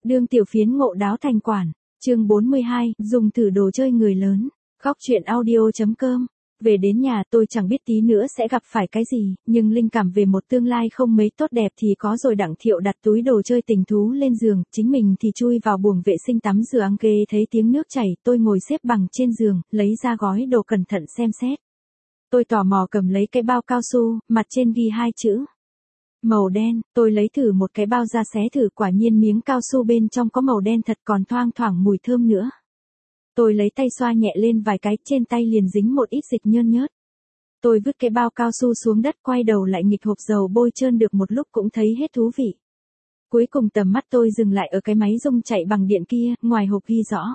Đương tiểu phiến ngộ đáo thành quản. Chương 42, dùng thử đồ chơi người lớn. Góc chuyện audio.com. Về đến nhà tôi chẳng biết tí nữa sẽ gặp phải cái gì, nhưng linh cảm về một tương lai không mấy tốt đẹp thì có rồi. Đặng Thiệu đặt túi đồ chơi tình thú lên giường, chính mình thì chui vào buồng vệ sinh tắm rửa ăng ghê thấy tiếng nước chảy, tôi ngồi xếp bằng trên giường, lấy ra gói đồ cẩn thận xem xét. Tôi tò mò cầm lấy cái bao cao su, mặt trên ghi 2 chữ. Màu đen, tôi lấy thử một cái bao ra xé thử, quả nhiên miếng cao su bên trong có màu đen thật, còn thoang thoảng mùi thơm nữa. Tôi lấy tay xoa nhẹ lên vài cái, trên tay liền dính một ít dịch nhơn nhớt. Tôi vứt cái bao cao su xuống đất, quay đầu lại nghịch hộp dầu bôi trơn được một lúc cũng thấy hết thú vị. Cuối cùng tầm mắt tôi dừng lại ở cái máy rung chạy bằng điện kia, ngoài hộp ghi rõ.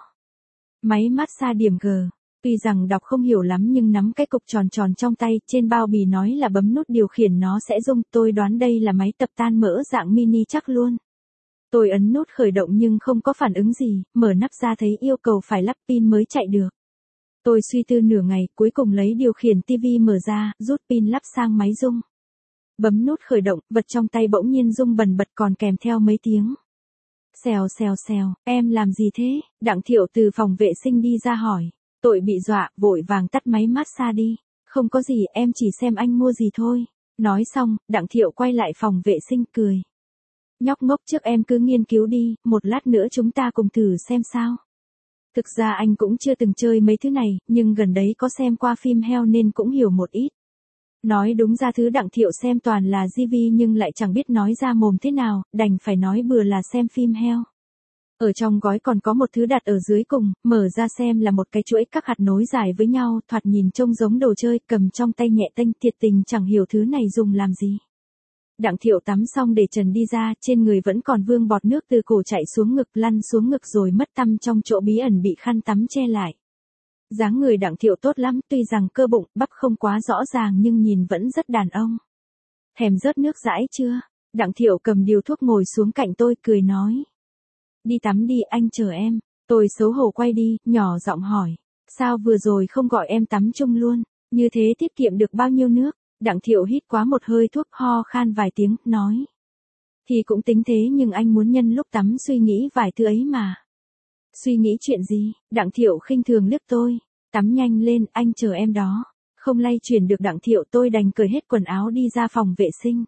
Máy massage điểm G. Tuy rằng đọc không hiểu lắm nhưng nắm cái cục tròn tròn trong tay, trên bao bì nói là bấm nút điều khiển nó sẽ rung, tôi đoán đây là máy tập tan mỡ dạng mini chắc luôn. Tôi ấn nút khởi động nhưng không có phản ứng gì, mở nắp ra thấy yêu cầu phải lắp pin mới chạy được. Tôi suy tư nửa ngày, cuối cùng lấy điều khiển tivi mở ra, rút pin lắp sang máy rung. Bấm nút khởi động, vật trong tay bỗng nhiên rung bần bật còn kèm theo mấy tiếng. Xèo xèo xèo, em làm gì thế? Đặng Thiệu từ phòng vệ sinh đi ra hỏi. Tôi bị dọa, vội vàng tắt máy massage đi. Không có gì, em chỉ xem anh mua gì thôi. Nói xong, Đặng Thiệu quay lại phòng vệ sinh cười. Nhóc ngốc, trước em cứ nghiên cứu đi, một lát nữa chúng ta cùng thử xem sao. Thực ra anh cũng chưa từng chơi mấy thứ này, nhưng gần đấy có xem qua phim heo nên cũng hiểu một ít. Nói đúng ra thứ Đặng Thiệu xem toàn là GV nhưng lại chẳng biết nói ra mồm thế nào, đành phải nói bừa là xem phim heo. Ở trong gói còn có một thứ đặt ở dưới cùng, mở ra xem là một cái chuỗi các hạt nối dài với nhau, thoạt nhìn trông giống đồ chơi, cầm trong tay nhẹ tênh, thiệt tình chẳng hiểu thứ này dùng làm gì. Đặng Thiệu tắm xong để trần đi ra, trên người vẫn còn vương bọt nước từ cổ chạy xuống ngực, lăn xuống ngực rồi mất tăm trong chỗ bí ẩn bị khăn tắm che lại. Dáng người Đặng Thiệu tốt lắm, tuy rằng cơ bụng, bắp không quá rõ ràng nhưng nhìn vẫn rất đàn ông. Thèm rớt nước dãi chưa? Đặng Thiệu cầm điếu thuốc ngồi xuống cạnh tôi, cười nói. Đi tắm đi, anh chờ em. Tôi xấu hổ quay đi, nhỏ giọng hỏi. Sao vừa rồi không gọi em tắm chung luôn? Như thế tiết kiệm được bao nhiêu nước? Đặng Thiệu hít quá một hơi thuốc, ho khan vài tiếng, nói. Thì cũng tính thế nhưng anh muốn nhân lúc tắm suy nghĩ vài thứ ấy mà. Suy nghĩ chuyện gì? Đặng Thiệu khinh thường liếc tôi. Tắm nhanh lên, anh chờ em đó. Không lay chuyển được Đặng Thiệu, tôi đành cởi hết quần áo đi ra phòng vệ sinh.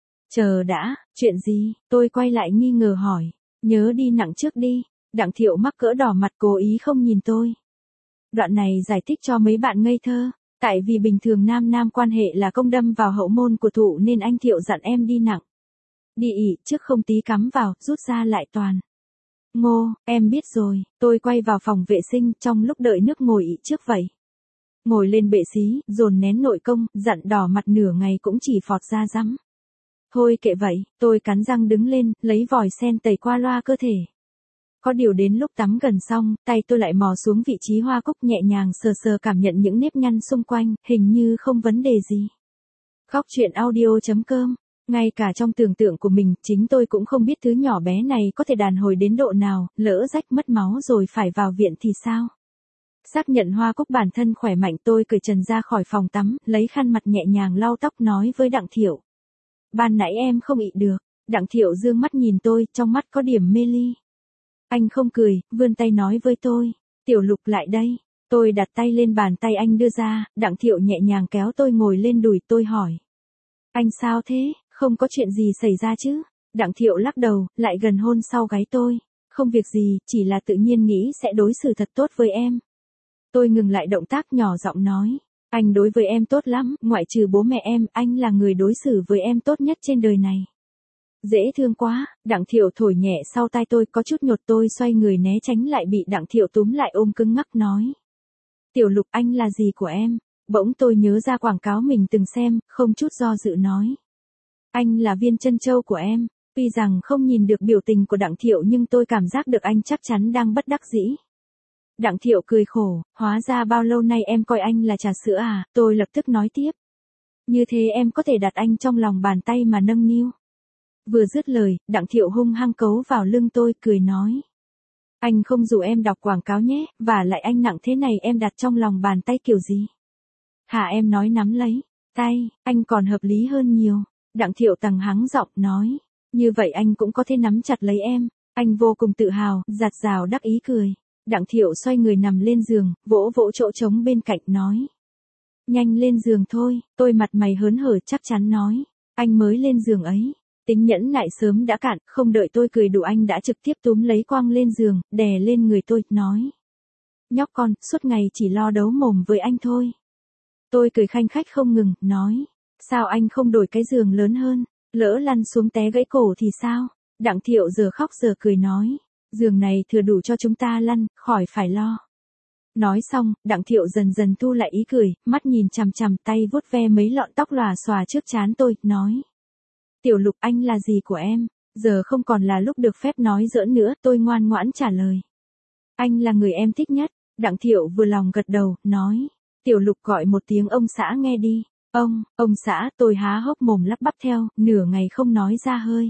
Chờ đã, chuyện gì? Tôi quay lại nghi ngờ hỏi. Nhớ đi nặng trước đi. Đặng Thiệu mắc cỡ đỏ mặt cố ý không nhìn tôi. Đoạn này giải thích cho mấy bạn ngây thơ. Tại vì bình thường nam quan hệ là công đâm vào hậu môn của thụ nên anh Thiệu dặn em đi nặng. Đi ỉ trước không tí cắm vào, rút ra lại toàn. Ngô, em biết rồi, tôi quay vào phòng vệ sinh trong lúc đợi nước ngồi ỉ trước vậy. Ngồi lên bệ xí, dồn nén nội công, dặn đỏ mặt nửa ngày cũng chỉ phọt ra rắm. Thôi kệ vậy, tôi cắn răng đứng lên, lấy vòi sen tẩy qua loa cơ thể. Có điều đến lúc tắm gần xong, tay tôi lại mò xuống vị trí hoa cúc nhẹ nhàng sờ sờ cảm nhận những nếp nhăn xung quanh, hình như không vấn đề gì. Góc chuyện audio.com. Ngay cả trong tưởng tượng của mình, chính tôi cũng không biết thứ nhỏ bé này có thể đàn hồi đến độ nào, lỡ rách mất máu rồi phải vào viện thì sao? Xác nhận hoa cúc bản thân khỏe mạnh, tôi cởi trần ra khỏi phòng tắm, lấy khăn mặt nhẹ nhàng lau tóc nói với Đặng Thiệu. Ban nãy em không ị được. Đặng Thiệu dương mắt nhìn tôi, trong mắt có điểm mê ly. Anh không cười, vươn tay nói với tôi. Tiểu Lục lại đây. Tôi đặt tay lên bàn tay anh đưa ra, Đặng Thiệu nhẹ nhàng kéo tôi ngồi lên đùi, tôi hỏi. Anh sao thế, không có chuyện gì xảy ra chứ? Đặng Thiệu lắc đầu, lại gần hôn sau gáy tôi. Không việc gì, chỉ là tự nhiên nghĩ sẽ đối xử thật tốt với em. Tôi ngừng lại động tác, nhỏ giọng nói. Anh đối với em tốt lắm, ngoại trừ bố mẹ em, anh là người đối xử với em tốt nhất trên đời này. Dễ thương quá, Đặng Thiệu thổi nhẹ sau tai tôi, có chút nhột, tôi xoay người né tránh lại bị Đặng Thiệu túm lại ôm cứng ngắc nói. Tiểu Lục, anh là gì của em? Bỗng tôi nhớ ra quảng cáo mình từng xem, không chút do dự nói. Anh là viên trân châu của em. Tuy rằng không nhìn được biểu tình của Đặng Thiệu nhưng tôi cảm giác được anh chắc chắn đang bất đắc dĩ. Đặng Thiệu cười khổ, hóa ra bao lâu nay em coi anh là trà sữa à? Tôi lập tức nói tiếp. Như thế em có thể đặt anh trong lòng bàn tay mà nâng niu. Vừa dứt lời, Đặng Thiệu hung hăng cấu vào lưng tôi, cười nói. Anh không rủ em đọc quảng cáo nhé, và lại anh nặng thế này em đặt trong lòng bàn tay kiểu gì? Hả, em nói nắm lấy tay, anh còn hợp lý hơn nhiều. Đặng Thiệu tằng hắng giọng nói. Như vậy anh cũng có thể nắm chặt lấy em. Anh vô cùng tự hào, dạt dào đắc ý cười. Đặng Thiệu xoay người nằm lên giường, vỗ vỗ chỗ trống bên cạnh nói. Nhanh lên giường thôi, tôi mặt mày hớn hở chắc chắn nói. Anh mới lên giường ấy. Tính nhẫn nại sớm đã cạn, không đợi tôi cười đủ anh đã trực tiếp túm lấy Quang lên giường, đè lên người tôi, nói. Nhóc con, suốt ngày chỉ lo đấu mồm với anh thôi. Tôi cười khanh khách không ngừng, nói. Sao anh không đổi cái giường lớn hơn, lỡ lăn xuống té gãy cổ thì sao? Đặng Thiệu giờ khóc giờ cười nói. Giường này thừa đủ cho chúng ta lăn, khỏi phải lo. Nói xong, Đặng Thiệu dần dần thu lại ý cười, mắt nhìn chằm chằm tay vuốt ve mấy lọn tóc lòa xòa trước trán tôi, nói. Tiểu Lục anh là gì của em? Giờ không còn là lúc được phép nói giỡn nữa, tôi ngoan ngoãn trả lời. Anh là người em thích nhất. Đặng Thiệu vừa lòng gật đầu, nói. Tiểu Lục gọi một tiếng ông xã nghe đi. Ông xã, tôi há hốc mồm lắp bắp theo, nửa ngày không nói ra hơi.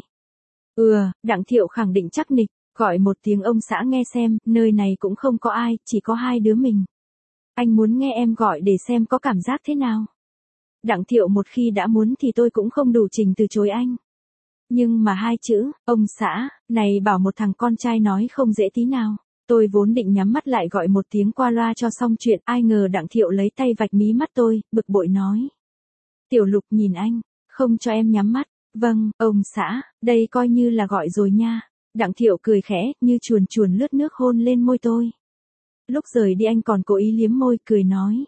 Đặng Thiệu khẳng định chắc nịch, gọi một tiếng ông xã nghe xem, nơi này cũng không có ai, chỉ có hai đứa mình. Anh muốn nghe em gọi để xem có cảm giác thế nào. Đặng Thiệu một khi đã muốn thì tôi cũng không đủ trình từ chối anh. Nhưng mà hai chữ, ông xã, này bảo một thằng con trai nói không dễ tí nào. Tôi vốn định nhắm mắt lại gọi một tiếng qua loa cho xong chuyện, ai ngờ Đặng Thiệu lấy tay vạch mí mắt tôi, bực bội nói. Tiểu Lục nhìn anh, không cho em nhắm mắt. Vâng, ông xã, đây coi như là gọi rồi nha. Đặng Thiệu cười khẽ, như chuồn chuồn lướt nước hôn lên môi tôi. Lúc rời đi anh còn cố ý liếm môi, cười nói.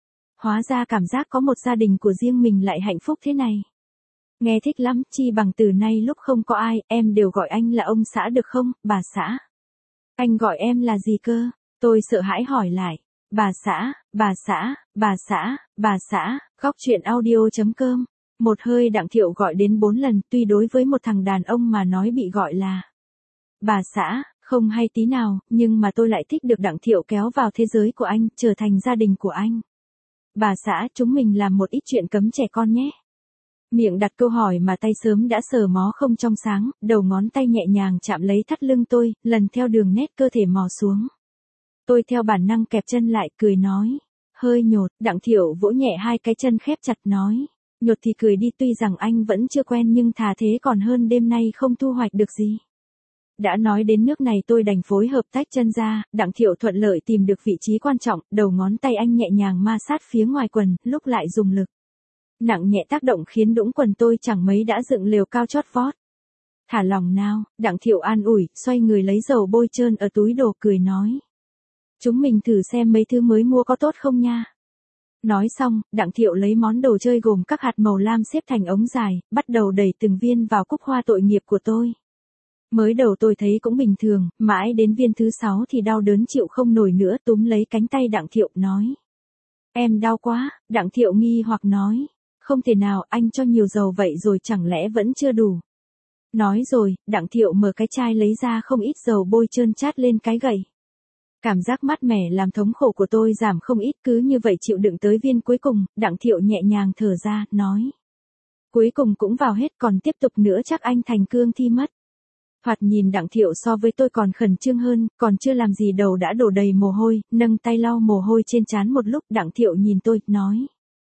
Hóa ra cảm giác có một gia đình của riêng mình lại hạnh phúc thế này. Nghe thích lắm, chi bằng từ nay lúc không có ai, em đều gọi anh là ông xã được không, bà xã? Anh gọi em là gì cơ? Tôi sợ hãi hỏi lại. Bà xã, bà xã, bà xã, bà xã, góc chuyện audio.com. Một hơi Đặng Thiệu gọi đến 4 lần, tuy đối với một thằng đàn ông mà nói bị gọi là bà xã, không hay tí nào, nhưng mà tôi lại thích được Đặng Thiệu kéo vào thế giới của anh, trở thành gia đình của anh. Bà xã, chúng mình làm một ít chuyện cấm trẻ con nhé. Miệng đặt câu hỏi mà tay sớm đã sờ mó không trong sáng, đầu ngón tay nhẹ nhàng chạm lấy thắt lưng tôi, lần theo đường nét cơ thể mò xuống. Tôi theo bản năng kẹp chân lại, cười nói. Hơi nhột, Đặng Thiệu vỗ nhẹ hai cái chân khép chặt nói. Nhột thì cười đi, tuy rằng anh vẫn chưa quen nhưng thà thế còn hơn đêm nay không thu hoạch được gì. Đã nói đến nước này tôi đành phối hợp tách chân ra, Đặng Thiệu thuận lợi tìm được vị trí quan trọng, đầu ngón tay anh nhẹ nhàng ma sát phía ngoài quần, lúc lại dùng lực nặng nhẹ tác động khiến đũng quần tôi chẳng mấy đã dựng lều cao chót vót. Thả lòng nào, Đặng Thiệu an ủi, xoay người lấy dầu bôi trơn ở túi đồ, cười nói. Chúng mình thử xem mấy thứ mới mua có tốt không nha. Nói xong, Đặng Thiệu lấy món đồ chơi gồm các hạt màu lam xếp thành ống dài, bắt đầu đẩy từng viên vào cúc hoa tội nghiệp của tôi. Mới đầu tôi thấy cũng bình thường, mãi đến viên thứ 6 thì đau đớn chịu không nổi nữa, túm lấy cánh tay Đặng Thiệu, nói. Em đau quá, Đặng Thiệu nghi hoặc nói. Không thể nào, anh cho nhiều dầu vậy rồi chẳng lẽ vẫn chưa đủ. Nói rồi, Đặng Thiệu mở cái chai lấy ra không ít dầu bôi trơn chát lên cái gậy. Cảm giác mát mẻ làm thống khổ của tôi giảm không ít, cứ như vậy chịu đựng tới viên cuối cùng, Đặng Thiệu nhẹ nhàng thở ra, nói. Cuối cùng cũng vào hết, còn tiếp tục nữa chắc anh thành cương thi mất. Thoạt nhìn Đặng Thiệu so với tôi còn khẩn trương hơn, còn chưa làm gì đầu đã đổ đầy mồ hôi, nâng tay lau mồ hôi trên trán một lúc, Đặng Thiệu nhìn tôi, nói.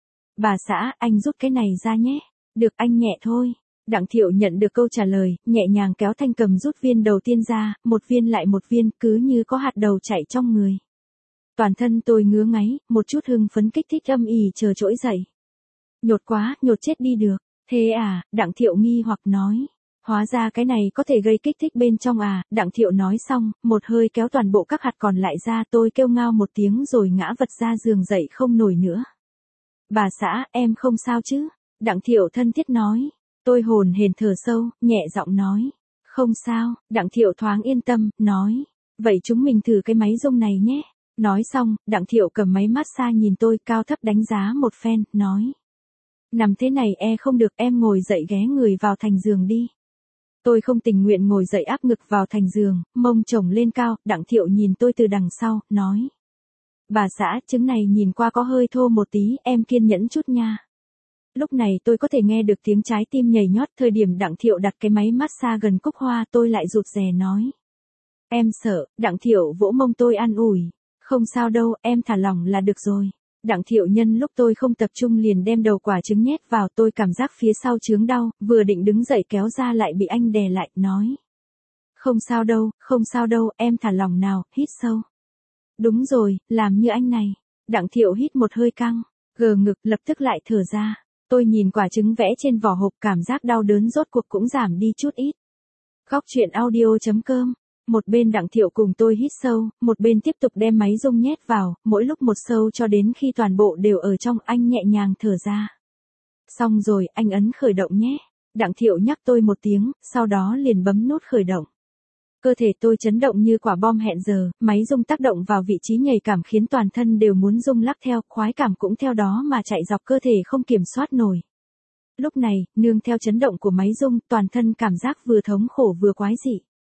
Bà xã, anh rút cái này ra nhé. Được, anh nhẹ thôi. Đặng Thiệu nhận được câu trả lời, nhẹ nhàng kéo thanh cầm rút viên đầu tiên ra, một viên lại một viên, cứ như có hạt đầu chảy trong người. Toàn thân tôi ngứa ngáy, một chút hưng phấn kích thích âm ỉ chờ trỗi dậy. Nhột quá, nhột chết đi được. Thế à, Đặng Thiệu nghi hoặc nói. Hóa ra cái này có thể gây kích thích bên trong à, Đặng Thiệu nói xong, một hơi kéo toàn bộ các hạt còn lại ra, tôi kêu ngao một tiếng rồi ngã vật ra giường dậy không nổi nữa. Bà xã, em không sao chứ? Đặng Thiệu thân thiết nói. Tôi hồn hển thở sâu, nhẹ giọng nói. Không sao, Đặng Thiệu thoáng yên tâm, nói. Vậy chúng mình thử cái máy rung này nhé. Nói xong, Đặng Thiệu cầm máy massage nhìn tôi cao thấp đánh giá một phen, nói. Nằm thế này không được, em ngồi dậy ghé người vào thành giường đi. Tôi không tình nguyện ngồi dậy áp ngực vào thành giường, mông chồng lên cao, Đặng Thiệu nhìn tôi từ đằng sau, nói. Bà xã, trứng này nhìn qua có hơi thô một tí, em kiên nhẫn chút nha. Lúc này tôi có thể nghe được tiếng trái tim nhảy nhót, thời điểm Đặng Thiệu đặt cái máy massage gần cúc hoa tôi lại rụt rè nói. Em sợ, Đặng Thiệu vỗ mông tôi an ủi. Không sao đâu, em thả lỏng là được rồi. Đặng Thiệu nhân lúc tôi không tập trung liền đem đầu quả trứng nhét vào, tôi cảm giác phía sau chướng đau, vừa định đứng dậy kéo ra lại bị anh đè lại, nói. Không sao đâu, em thả lỏng nào, hít sâu. Đúng rồi, làm như anh này. Đặng Thiệu hít một hơi căng, gờ ngực lập tức lại thở ra. Tôi nhìn quả trứng vẽ trên vỏ hộp, cảm giác đau đớn rốt cuộc cũng giảm đi chút ít. Góc truyện audio.com. Một bên Đặng Thiệu cùng tôi hít sâu, một bên tiếp tục đem máy rung nhét vào, mỗi lúc một sâu cho đến khi toàn bộ đều ở trong. Anh nhẹ nhàng thở ra. Xong rồi, anh ấn khởi động nhé. Đặng Thiệu nhắc tôi một tiếng, sau đó liền bấm nút khởi động. Cơ thể tôi chấn động như quả bom hẹn giờ, máy rung tác động vào vị trí nhạy cảm khiến toàn thân đều muốn rung lắc theo, khoái cảm cũng theo đó mà chạy dọc cơ thể không kiểm soát nổi. Lúc này, nương theo chấn động của máy rung, toàn thân cảm giác vừa thống khổ vừa quái dị.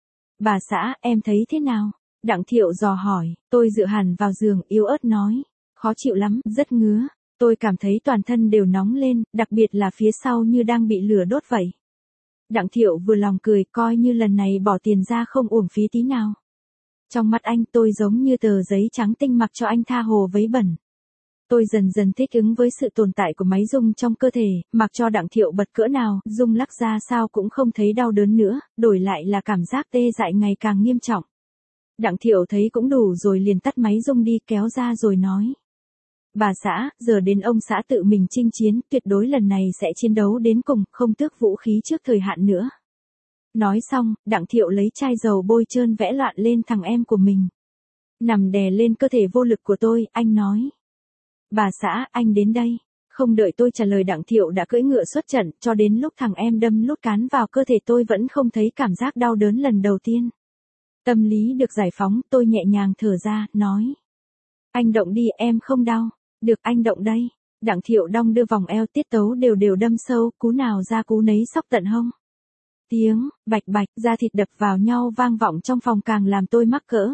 Bà xã, em thấy thế nào? Đặng Thiệu dò hỏi, tôi dựa hẳn vào giường, yếu ớt nói. Khó chịu lắm, rất ngứa. Tôi cảm thấy toàn thân đều nóng lên, đặc biệt là phía sau như đang bị lửa đốt vậy. Đặng Thiệu vừa lòng cười, coi như lần này bỏ tiền ra không uổng phí tí nào. Trong mắt anh, tôi giống như tờ giấy trắng tinh mặc cho anh tha hồ vấy bẩn. Tôi dần dần thích ứng với sự tồn tại của máy rung trong cơ thể, mặc cho Đặng Thiệu bật cỡ nào, rung lắc ra sao cũng không thấy đau đớn nữa, đổi lại là cảm giác tê dại ngày càng nghiêm trọng. Đặng Thiệu thấy cũng đủ rồi liền tắt máy rung đi, kéo ra rồi nói. Bà xã, giờ đến ông xã tự mình chinh chiến, tuyệt đối lần này sẽ chiến đấu đến cùng, không tước vũ khí trước thời hạn nữa. Nói xong, Đặng Thiệu lấy chai dầu bôi trơn vẽ loạn lên thằng em của mình. Nằm đè lên cơ thể vô lực của tôi, anh nói. Bà xã, anh đến đây. Không đợi tôi trả lời Đặng Thiệu đã cưỡi ngựa xuất trận, cho đến lúc thằng em đâm lút cán vào cơ thể tôi vẫn không thấy cảm giác đau đớn lần đầu tiên. Tâm lý được giải phóng, tôi nhẹ nhàng thở ra, nói. Anh động đi, em không đau. Được, anh động đây. Đặng Thiệu đong đưa vòng eo, tiết tấu đều đều đâm sâu, cú nào ra cú nấy sóc tận hông. Tiếng bạch bạch, da thịt đập vào nhau vang vọng trong phòng càng làm tôi mắc cỡ.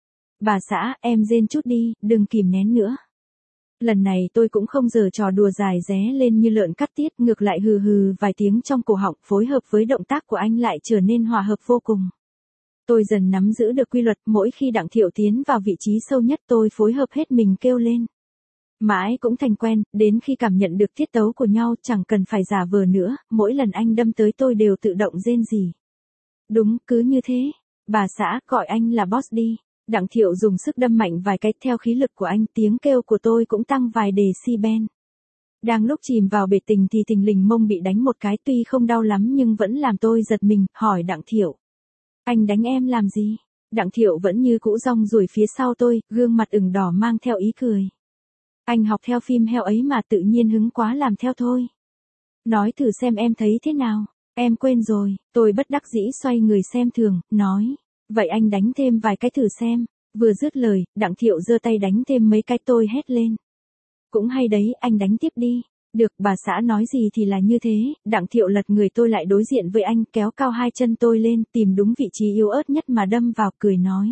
Bà xã, em rên chút đi, đừng kìm nén nữa. Lần này tôi cũng không giở trò đùa dài ré lên như lợn cắt tiết, ngược lại hừ hừ vài tiếng trong cổ họng, phối hợp với động tác của anh lại trở nên hòa hợp vô cùng. Tôi dần nắm giữ được quy luật, mỗi khi Đặng Thiệu tiến vào vị trí sâu nhất tôi phối hợp hết mình kêu lên. Mãi cũng thành quen, đến khi cảm nhận được tiết tấu của nhau chẳng cần phải giả vờ nữa, mỗi lần anh đâm tới tôi đều tự động rên rỉ. Đúng, cứ như thế. Bà xã, gọi anh là boss đi. Đặng Thiệu dùng sức đâm mạnh vài cái, theo khí lực của anh, tiếng kêu của tôi cũng tăng vài decibel. Đang lúc chìm vào bể tình thì thình lình mông bị đánh một cái, tuy không đau lắm nhưng vẫn làm tôi giật mình, hỏi Đặng Thiệu. Anh đánh em làm gì? Đặng Thiệu vẫn như cũ rong ruổi phía sau tôi, gương mặt ửng đỏ mang theo ý cười. Anh học theo phim heo ấy mà tự nhiên hứng quá làm theo thôi. Nói thử xem em thấy thế nào. Em quên rồi, tôi bất đắc dĩ xoay người xem thường, nói. Vậy anh đánh thêm vài cái thử xem. Vừa dứt lời, Đặng Thiệu giơ tay đánh thêm mấy cái, tôi hét lên. Cũng hay đấy, anh đánh tiếp đi. Được, bà xã nói gì thì là như thế. Đặng Thiệu lật người tôi lại đối diện với anh, kéo cao hai chân tôi lên, tìm đúng vị trí yếu ớt nhất mà đâm vào, cười nói.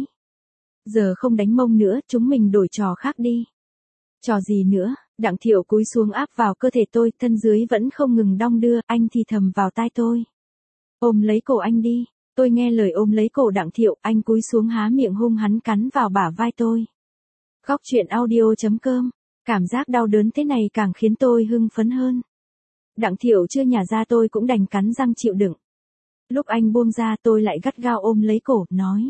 Giờ không đánh mông nữa, chúng mình đổi trò khác đi. Trò gì nữa? Đặng Thiệu cúi xuống áp vào cơ thể tôi, thân dưới vẫn không ngừng đong đưa, anh thì thầm vào tai tôi. Ôm lấy cổ anh đi. Tôi nghe lời ôm lấy cổ Đặng Thiệu, anh cúi xuống há miệng hung hắn cắn vào bả vai tôi. Góc truyện audio.com. Cảm giác đau đớn thế này càng khiến tôi hưng phấn hơn. Đặng Thiệu chưa nhả ra tôi cũng đành cắn răng chịu đựng. Lúc anh buông ra tôi lại gắt gao ôm lấy cổ, nói.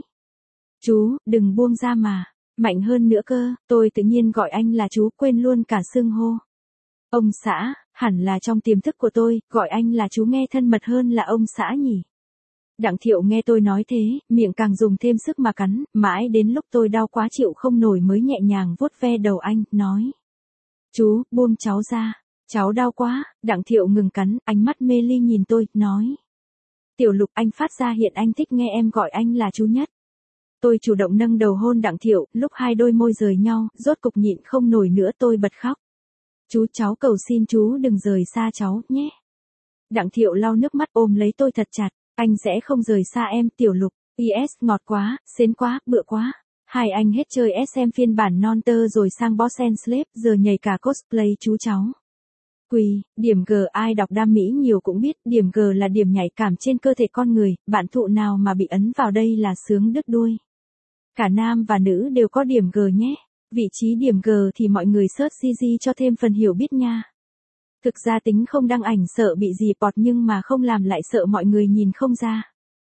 Chú, đừng buông ra mà. Mạnh hơn nữa cơ, tôi tự nhiên gọi anh là chú, quên luôn cả xưng hô. Ông xã, hẳn là trong tiềm thức của tôi, gọi anh là chú nghe thân mật hơn là ông xã nhỉ. Đặng Thiệu nghe tôi nói thế, miệng càng dùng thêm sức mà cắn, mãi đến lúc tôi đau quá chịu không nổi mới nhẹ nhàng vuốt ve đầu anh, nói. Chú, buông cháu ra, cháu đau quá. Đặng Thiệu ngừng cắn, ánh mắt mê ly nhìn tôi, nói. Tiểu Lục, anh phát ra hiện anh thích nghe em gọi anh là chú nhất. Tôi chủ động nâng đầu hôn Đặng Thiệu, lúc hai đôi môi rời nhau, rốt cục nhịn không nổi nữa tôi bật khóc. Chú, cháu cầu xin chú đừng rời xa cháu, nhé. Đặng Thiệu lau nước mắt ôm lấy tôi thật chặt, anh sẽ không rời xa em, Tiểu Lục. Is, ngọt quá, xến quá, bựa quá. Hai anh hết chơi SM phiên bản non tơ rồi sang Boss and Slave, giờ nhảy cả cosplay chú cháu. Quỳ, điểm G ai đọc đam mỹ nhiều cũng biết, điểm G là điểm nhạy cảm trên cơ thể con người, bạn thụ nào mà bị ấn vào đây là sướng đứt đuôi. Cả nam và nữ đều có điểm G nhé. Vị trí điểm G thì mọi người search CG cho thêm phần hiểu biết nha. Thực ra tính không đăng ảnh sợ bị dì pọt nhưng mà không làm lại sợ mọi người nhìn không ra.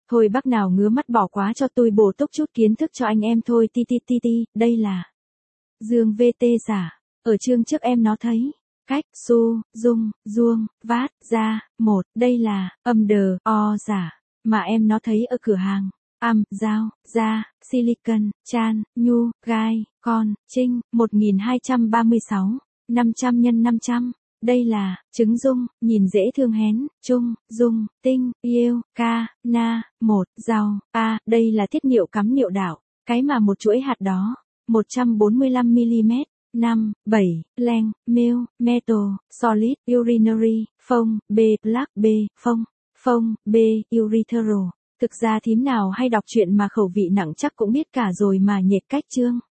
Thôi bác nào ngứa mắt bỏ quá cho tôi bổ túc chút kiến thức cho anh em thôi ti ti ti ti, đây là dương VT giả. Ở chương trước em nó thấy. Cách, su, dung, duông, vát, ra, một, đây là, âm đờ, o giả. Mà em nó thấy ở cửa hàng. Am, dao, da, silicon, chan, nhu, gai, con, trinh, 1236, 500 x 500. Đây là, trứng dung, nhìn dễ thương hén, trung, dung, tinh, yêu, ca, na, một, giàu, a, đây là thiết niệu cắm niệu đạo, cái mà một chuỗi hạt đó, 145mm, 5, 7, length, mil, metal, solid, urinary, phông, B, black, B, phông, B, urethral. Thực ra thím nào hay đọc truyện mà khẩu vị nặng chắc cũng biết cả rồi mà nhệt cách chương.